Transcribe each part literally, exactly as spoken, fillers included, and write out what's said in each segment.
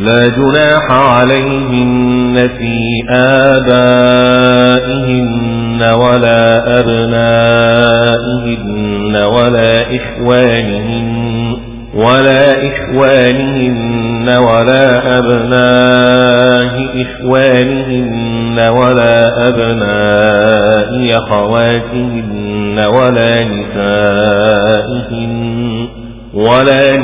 لا جناح عليهن في آبائهن ولا أبنائهن ولا إخوانهن ولا إخوانهن ولا أبناء إخوانهن ولا أبناء أخواتهن ولا نسائهن ولا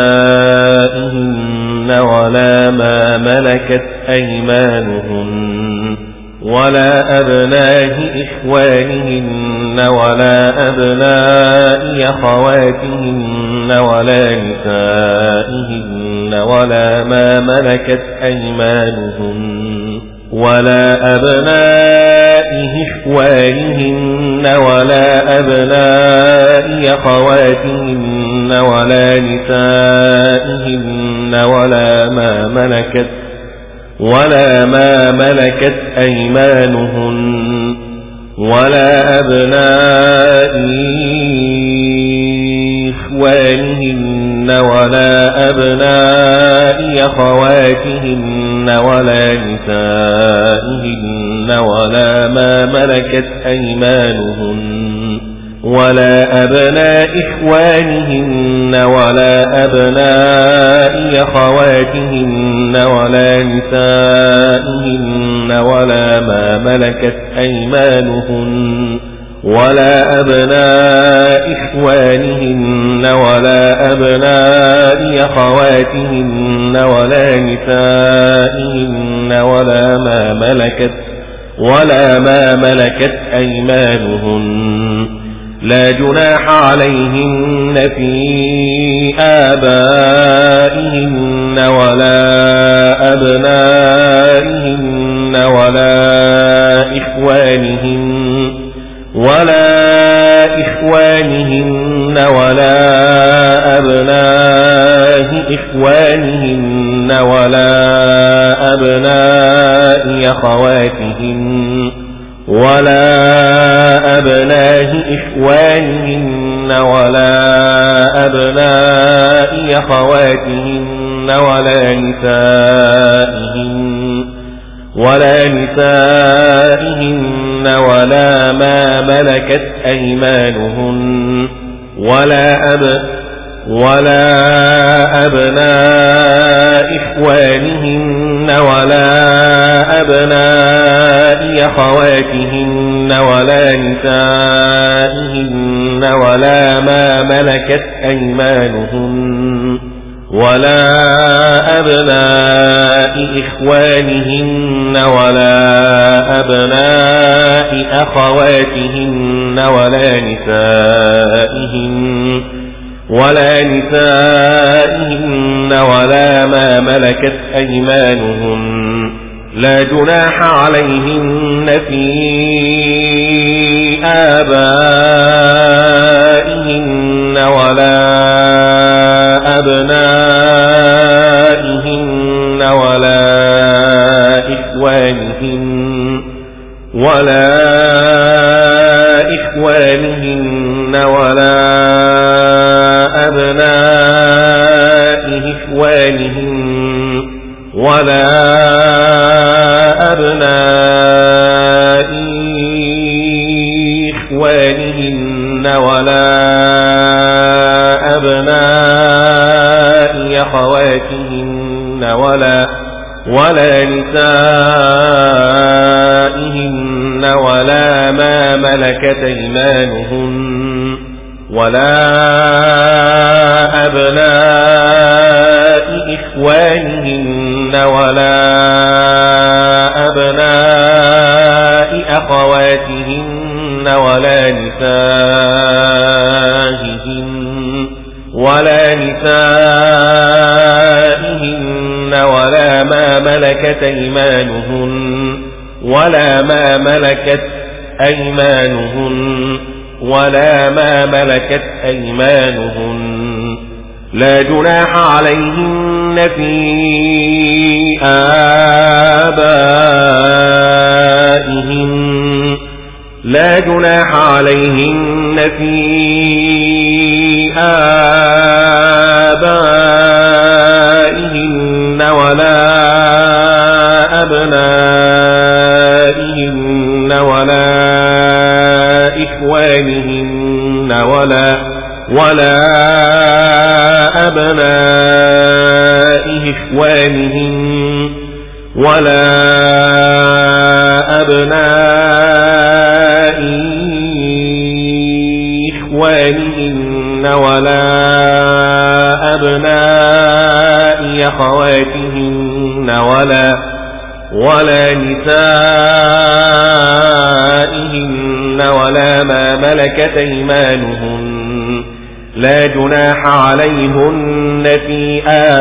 نسائهن ولا ما ملكت أيمانهن ولا أبناء إخوانهن ولا أبناء أخواتهن ولا نسائهن ولا ما ملكت أيمانهن ولا أبناء إخوانهن ولا أبناء أخواتهن ولا نسائهن ولا ما ملكت ولا ما ملكت أيمانهن ولا أبناء إخوانهن ولا أبناء أخواتهن ولا نسائهن ولا ما ملكت أيمانهن ولا أبناء إخوانهن ولا أبناء أخواتهن ولا نسائهن ولا ما ملكت أيمانهن ولا أبناء إخوانهن ولا أبناء أخواتهن ولا نسائهن ولا ما ملكت ولا ما ملكت أيمانهن لا جناح عليهن في آبائهن ولا أبنائهن ولا إخوانهن ولا إخوانهن ولا أبناء إخوانهن ولا أبناء أخواتهن ولا أبناء إخوانهن ولا أبناء أخواتهن ولا نسائهن ولا نسائهن ولا ما ملكت أيمانهن ولا أب ولا أبناء إخوانهن ولا أبناء أخواتهن ولا نسائهن ولا ما ملكت أيمانهن ولا أبناء إخوانهن ولا أبناء أخواتهن ولا نسائهن ولا نسائهن ولا ما ملكت أيمانهن لا جناح عليهن في آبائهن ولا أبنائهن ولا إخوانهن ولا إخوانهن ولا أبناء إخوانهن ولا أبناء إخوانهن ولا أبناء أخواتهن ولا ولا نسائهن ولا ما ملكت أيمانهن ولا أبناء إخوانهن ولا أبناء أخواتهن ولا نسائهن ولا نسائهن ولا ما ملكت أيمانهن ولا ما ملكت أيمانهن ولا ما ملكت أيمانهن لا جناح عليهن في آبائهن لا جناح عليهن في آبائهن ولا أبنائهن ولا إخوانهن ولا ولا أبناء إخوانهن ولا أبناء إخوانهن ولا أبناء أخواتهن ولا ولا نسائهن ولا ما ملكت أيمانهن لا جناح عليهن في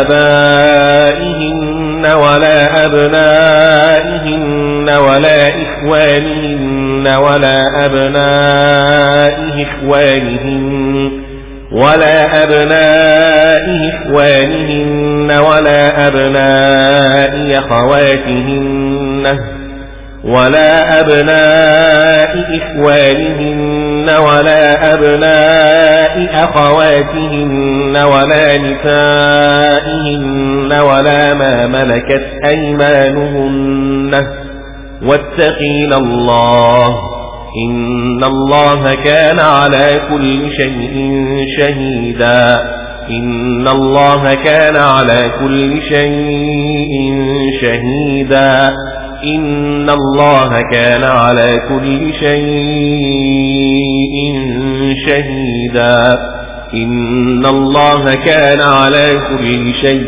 آبائهن ولا أبنائهن ولا إخوانهن ولا أبناء إخوانهن ولا أبناء إخوانهن ولا أبناء أخواتهن ولا أبناء إخوانهن ولا أبناء أخواتهن ولا نسائهن ولا ما ملكت أيمانهن واتقين الله إن الله كان على كل شيء شهيدا إن الله كان على كل شيء شهيدا إن الله كان على كل شيء شهيدا إن الله كان على كل شيء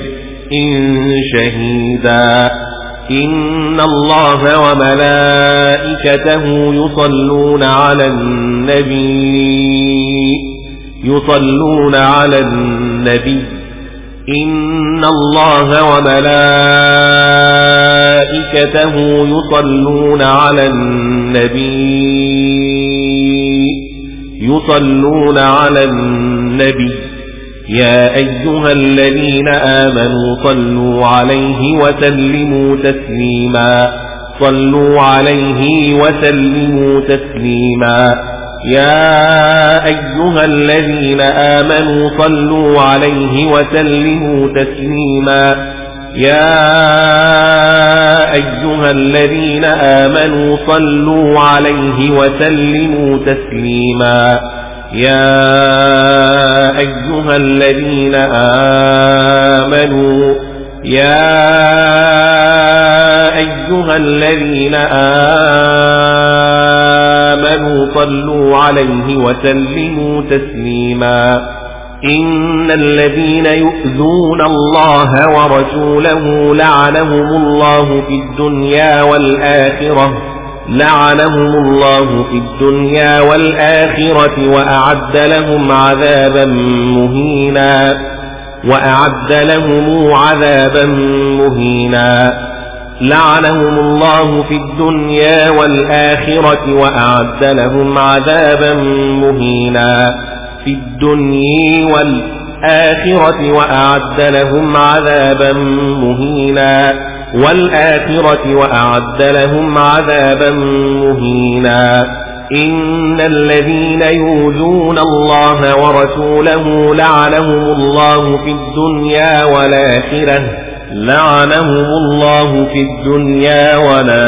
شهيدا إن الله وملائكته يصلون على النبي يصلون على النبي إن الله وملائكته يصلون على النبي يصلون على النبي يا أيها الذين آمنوا صلوا عليه وسلموا تسليما صلوا عليه وسلموا تسليما يا أيها الذين آمنوا صلوا عليه وسلموا تسليما يا أيها الذين آمنوا صلوا عليه وسلموا تسليما يا أيها الذين آمنوا يا أيها الذين آمنوا صلوا عليه وسلموا تسليما إن الذين يؤذون الله ورسوله لعنهم الله في الدنيا والآخرة لعنهم الله في الدنيا والآخرة وأعد لهم عذابا مهينا وأعد لهم عذابا مهينا لعنهم الله في الدنيا والآخرة وأعد لهم عذابا مهينا في الدنيا والآخرة وأعد لهم عذابا مهينا والآخرة وأعد لهم عذابا مهينا إن الذين يؤذون الله ورسوله لعنهم الله في الدنيا والآخرة لعنهم الله في الدنيا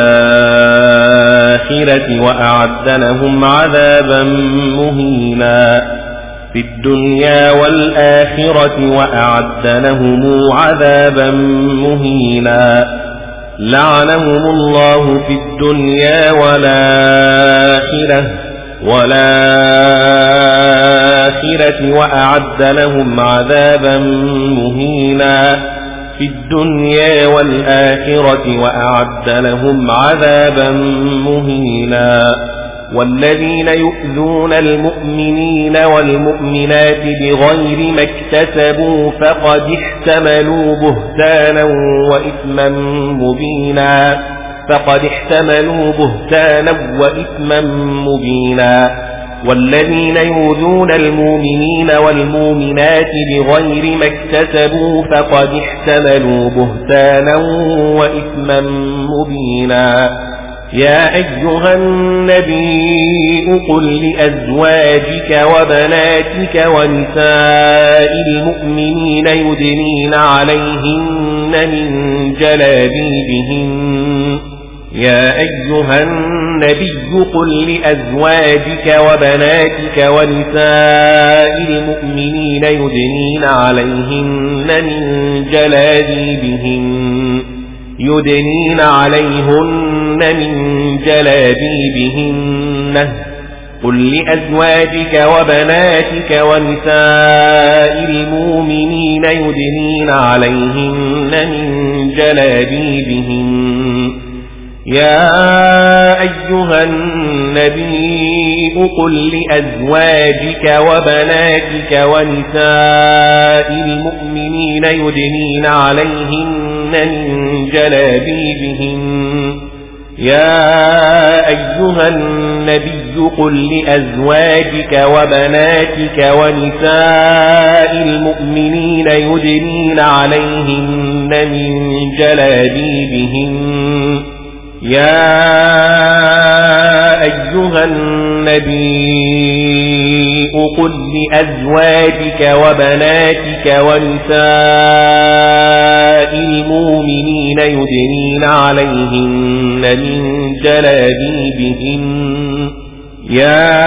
والآخرة وأعد لهم عذابا مهينا في الدنيا والآخرة وأعد لهم عذابا مهينا لعنهم الله في الدنيا والآخرة والآخرة وأعد لهم عذابا مهينا في الدنيا والآخرة وأعد لهم عذابا مهينا والذين يؤذون المؤمنين والمؤمنات بغير ما اكتسبوا فقد احتملوا بهتانا وإثما مبينا فقد احتملوا بهتانا وإثما مبينا والذين يؤذون المؤمنين والمؤمنات بغير ما اكتسبوا فقد احتملوا بهتانا وإثما مبينا يا أيها النبي قل لأزواجك وبناتك ونساء المؤمنين يدنين عليهن من جلابيبهن يا أيها النبي قل لأزواجك وبناتك ونساء المؤمنين يدنين عليهن من جلابيبهن يدنين عليهن من جلابيبهن قل لأزواجك وبناتك ونساء المؤمنين يدنين عليهن من جلابيبهن يا أيها النبي قل لأزواجك وبناتك ونساء المؤمنين يدنين عليهن من جلابيبهن يا أيها النبي قل لأزواجك وبناتك ونساء المؤمنين يدنين عليهن من جلابيبهن يا أيها النبي قل لأزواجك وبناتك ونساء المؤمنين يدنين عليهن من جلابيبهن يا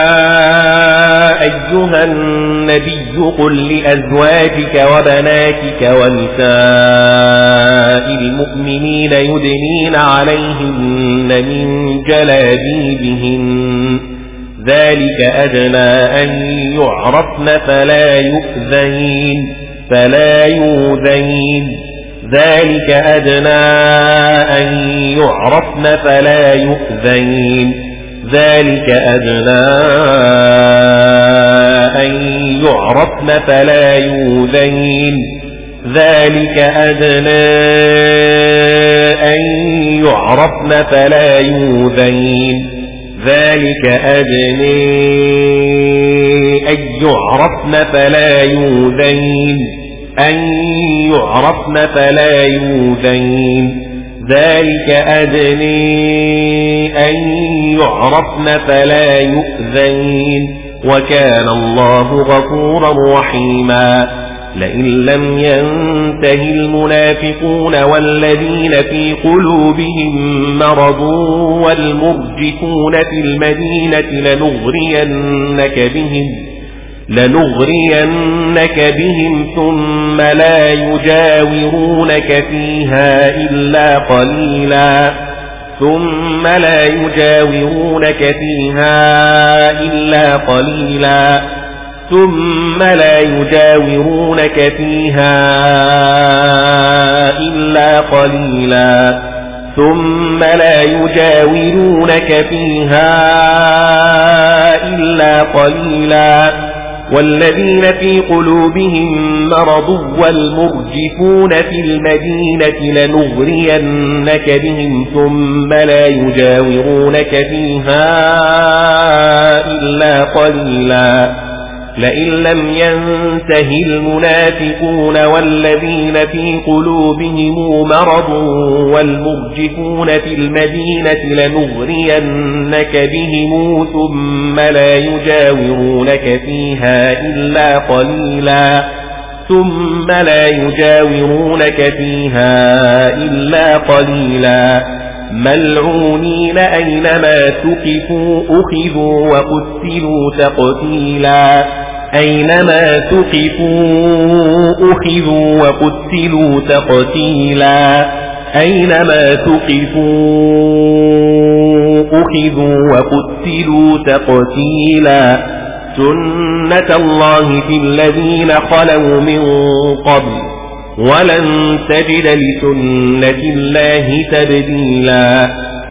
أيها النبي قل لأزواجك وبناتك ونساء المؤمنين يدنين عليهن من جلابيبهن ذلك أدنى أن يعرفن فلا يؤذين فلا يؤذين ذلك أدنى أن يعرفن فلا يؤذين ذلك أدنى أن يعرفن فلا يؤذين ذلك أدنى أن يعرفن فلا يؤذين ذلك أدنى أن يعرفن فلا يؤذين أن يعرفن فلا يؤذين ذلك أدنى أن يعرفن فلا يؤذين وكان الله غفورا رحيما لئن لم ينته المنافقون والذين في قلوبهم مرض والمرجفون في المدينة لنغرينك بهم لنغرينك بهم ثم لا يجاورونك فيها إلا قليلا ثم لا يجاورونك فيها إلا قليلا ثم لا يجاورونك فيها إلا قليلا ثم لا يجاورونك فيها إلا قليلا والذين في قلوبهم مرض والمرجفون في المدينة لنغرينك بهم ثم لا يجاورونك فيها إلا قليلا لئن لم ينته المنافقون والذين في قلوبهم مرض والمرجفون في المدينة لنغرينك بهم ثم لا يجاورونك فيها إلا قليلا ثم لا يجاورونك فيها إلا قليلا ملعونين أينما ثقفوا أخذوا وقتلوا تقتيلا أينما ثقفوا أخذوا وقتلوا تقتيلا أينما ثقفوا أخذوا وقتلوا تقتيلا سنة الله في الذين خلوا من قبل ولن تجد لسنة الله تبديلا